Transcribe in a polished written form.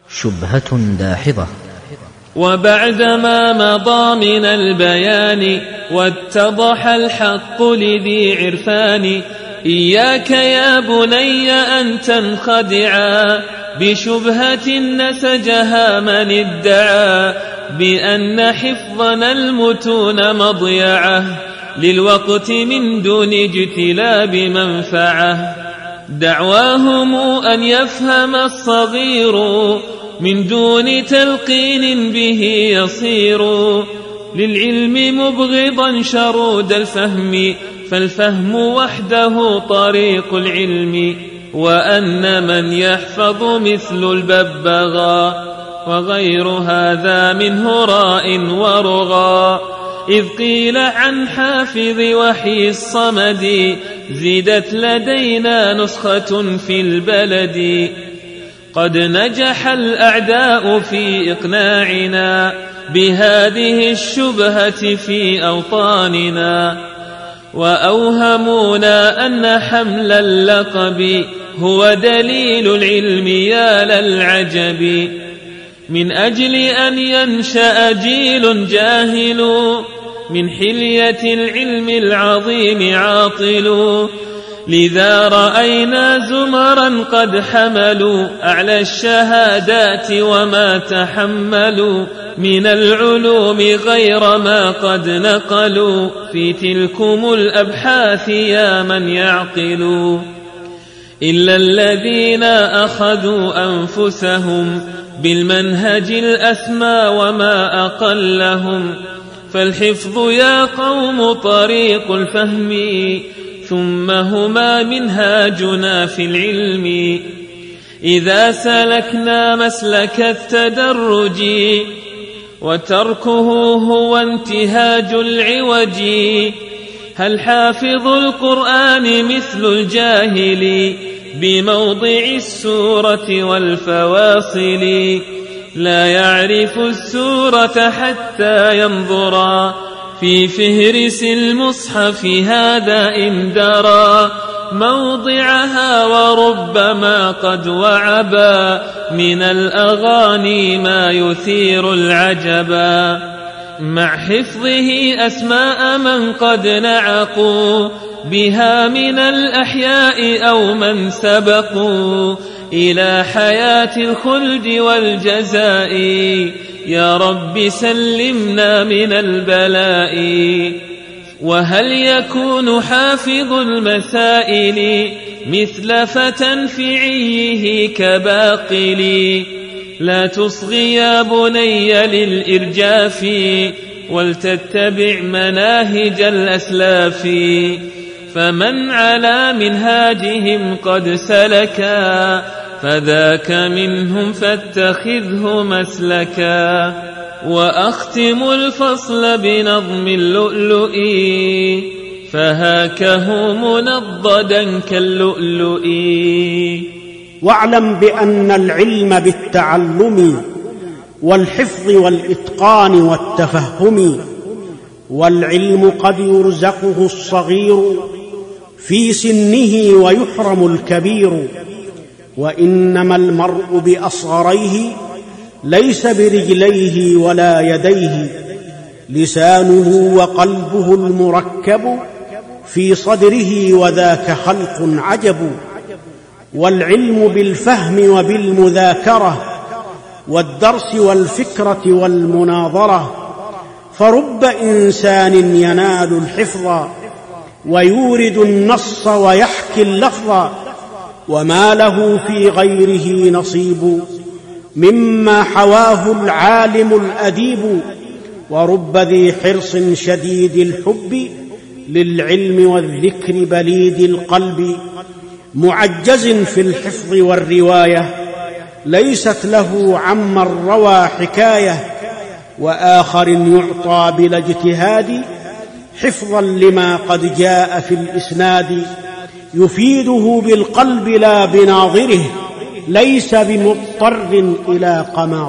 شبهة داحضة. وبعدما مضى من البيان واتضح الحق لذي عرفان، إياك يا بني أن تنخدعا بشبهة نسجها من ادعى بأن حفظنا المتون مضيعه للوقت من دون اجتلاب منفعه. دعواهم أن يفهم الصغير من دون تلقين به يصير للعلم مبغضا شرود الفهم، فالفهم وحده طريق العلم. وأن من يحفظ مثل الببغاء وغير هذا منه راء ورغى. إذ قيل عن حافظ وحي الصمد زيدت لدينا نسخة في البلد. قد نجح الأعداء في إقناعنا بهذه الشبهة في أوطاننا، وأوهمونا أن حمل اللقب هو دليل العلم يا للعجب. من أجل أن ينشأ جيل جاهل من حلية العلم العظيم عاطل، لذا رأينا زمرا قد حملوا أعلى الشهادات وما تحملوا من العلوم غير ما قد نقلوا في تلكم الأبحاث يا من يعقلوا. إلا الذين أخذوا أنفسهم بالمنهج الأسمى وما أقلهم، فالحفظ يا قوم طريق الفهم ثم هما منهاجنا في العلم. إذا سلكنا مسلك التدرج وتركه هو انتهاج العوج، هل حافظ القرآن مثل الجاهل بموضع السورة والفواصل؟ لا يعرف السورة حتى ينظرا في فهرس المصحف هذا إن درى موضعها، وربما قد وعبا من الأغاني ما يثير العجبا، مع حفظه أسماء من قد نعقوا بها من الأحياء أو من سبقوا إلى حياة الخلد والجزاء. يا رب سلمنا من البلاء. وهل يكون حافظ المسائل مثل فتى في عيه كباقل؟ لا تصغي يا بني للإرجاف ولتتبع مناهج الأسلاف، فمن على منهاجهم قد سلكا فذاك منهم فاتخذه مسلكا. وأختم الفصل بنظم اللؤلؤ فهاكه منضدا كاللؤلؤ. واعلم بأن العلم بالتعلم والحفظ والإتقان والتفهم، والعلم قد يرزقه الصغير في سنه ويحرم الكبير. وإنما المرء بأصغريه ليس برجليه ولا يديه، لسانه وقلبه المركب في صدره وذاك خلق عجب. والعلم بالفهم وبالمذاكرة والدرس والفكرة والمناظرة، فرب إنسان ينال الحفظ ويورد النص ويحكي اللفظ، وما له في غيره نصيب مما حواه العالم الأديب. ورب ذي حرص شديد الحب للعلم والذكر بليد القلب، معجز في الحفظ والرواية ليست له عمن روى حكاية. وآخر يعطى بلا اجتهاد حفظا لما قد جاء في الإسناد، يفيده بالقلب لا بناظره، ليس بمضطر إلى قماع.